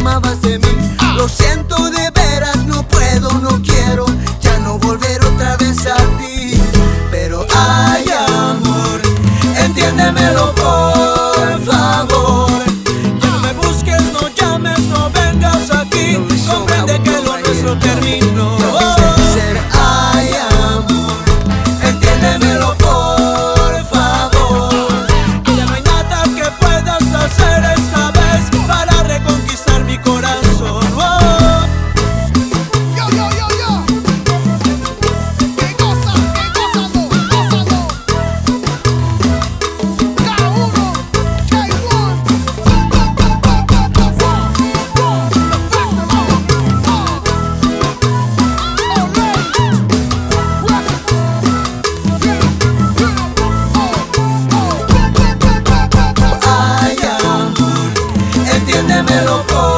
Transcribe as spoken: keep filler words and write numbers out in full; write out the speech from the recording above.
amabas de mí. Lo siento de veras, no puedo, no quiero ya no volver otra vez a ti. Pero ay amor, entiéndemelo por favor. Ya no me busques, no llames, no vengas aquí. Comprende que lo nuestro terminó. Ay amor, entiéndemelo por favor. Ya no hay nada que puedas hacer esta vez para reconquistar mi corazón. Oh. Yo, yo, yo, yo. Que goza, que gózalo, gózalo. K uno, K uno. Ay amor, entiéndemelo por